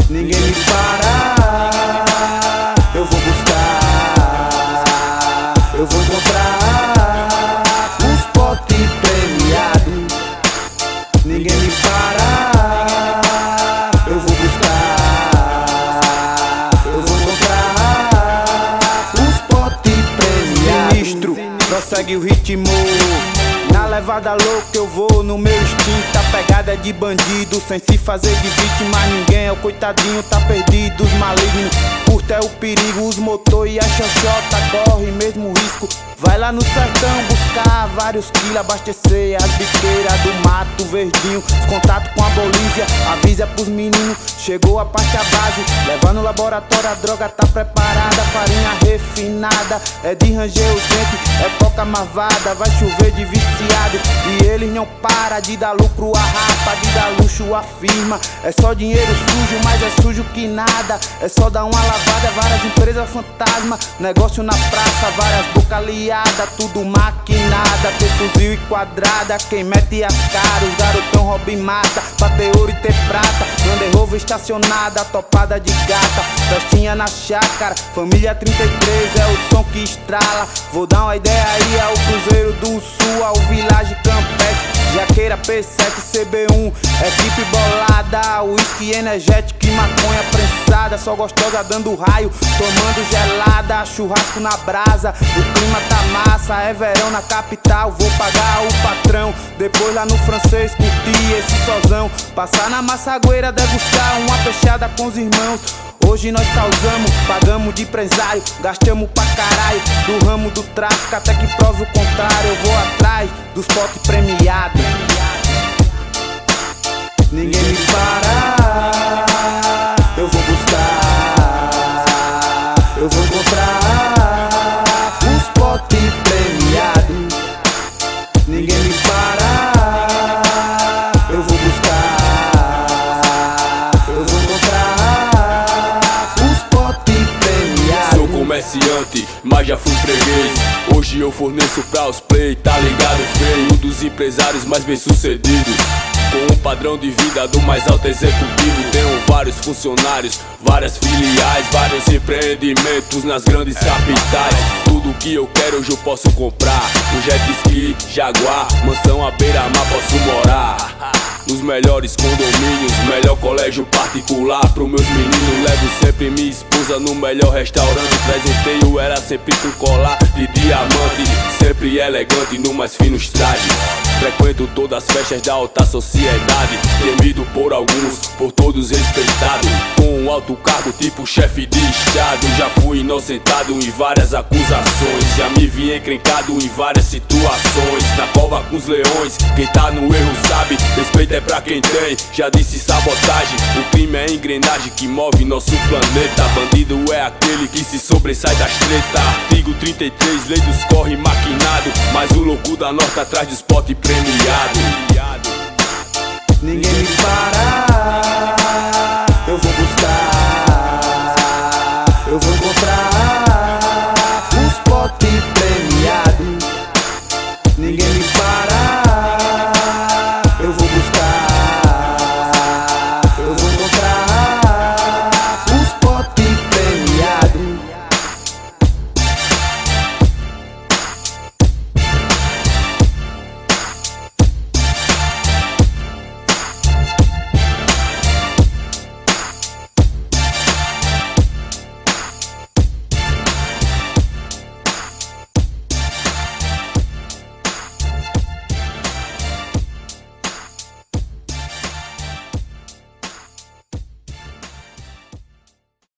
Ninguém me para, eu vou buscar, eu vou encontrar os potes premiados. Ninguém me para, eu vou buscar, eu vou encontrar os potes premiados. Sinistro, prossegue o ritmo. Na levada louca eu vou no meu instinto. A pegada é de bandido, sem se fazer de vítima. Ninguém é o coitadinho, tá perdido. Os malignos, curto é o perigo. Os motor e a xoxota corre mesmo risco. Vai lá no sertão buscar vários quilos, abastecer as biqueiras do mato verdinho. Os contatos com a Bolívia, avisa pros meninos. Chegou a parte à base, leva no laboratório, a droga tá preparada. Farinha refinada, é de ranger os dentes, é coca marvada. Vai chover de viciado e eles não param de dar lucro a rapa, de dar luxo a firma. É só dinheiro sujo, mas é sujo que nada. É só dar uma lavada, várias empresas fantasma. Negócio na praça, várias bocas aliadas. Tudo maquinada, ter fuzil e quadrada. Quem mete as caras, os garotão rouba e mata. Pra ter ouro e ter prata, Land Rover estacionada, topada de gata. Festinha na chácara, família 33 é o som que estrala. Vou dar uma ideia aí ao Cruzeiro do Sul, ao Village Campestre, Jaqueira P7 CB1, equipe bolada, uísque energético e maconha prensada. Só gostosa dando raio, tomando gelada, churrasco na brasa. O clima tá massa, é verão na capital. Vou pagar o patrão, depois lá no francês curtir esse sozão. Passar na massagueira, degustar uma peixada com os irmãos. Hoje nós causamos, pagamos de empresário, gastamos pra caralho do ramo do tráfico, até que prove o contrário. Eu vou atrás dos potes premiados. Ninguém me para, eu vou buscar, eu vou encontrar os potes premiados. Ninguém me para, eu vou buscar, eu vou encontrar os potes premiados. Sou comerciante, mas já fui freguês. Hoje eu forneço pra os play, tá ligado, feio? Um dos empresários mais bem sucedidos, com um padrão de vida do mais alto executivo. Tenho vários funcionários, várias filiais, vários empreendimentos nas grandes capitais. Tudo que eu quero hoje eu posso comprar. Um jet ski, Jaguar, mansão à beira-mar posso morar. Nos melhores condomínios, melhor colégio particular. Pro meus meninos levo sempre minha esposa no melhor restaurante. Presenteio era sempre com colar de diamante, sempre elegante no mais finos trajes. Frequento todas as festas da alta sociedade, temido por alguns, por todos respeitado. Com um alto cargo tipo chefe de estado, já fui inocentado em várias acusações. Já me vi encrencado em várias situações. Na cova com os leões, quem tá no erro sabe. Respeito é pra quem tem, já disse sabotagem. O crime é a engrenagem que move nosso planeta. Bandido é aquele que se sobressai das treta. Artigo 33, lei dos corre maquinado, mas o louco da norte atrás dos potes premiado.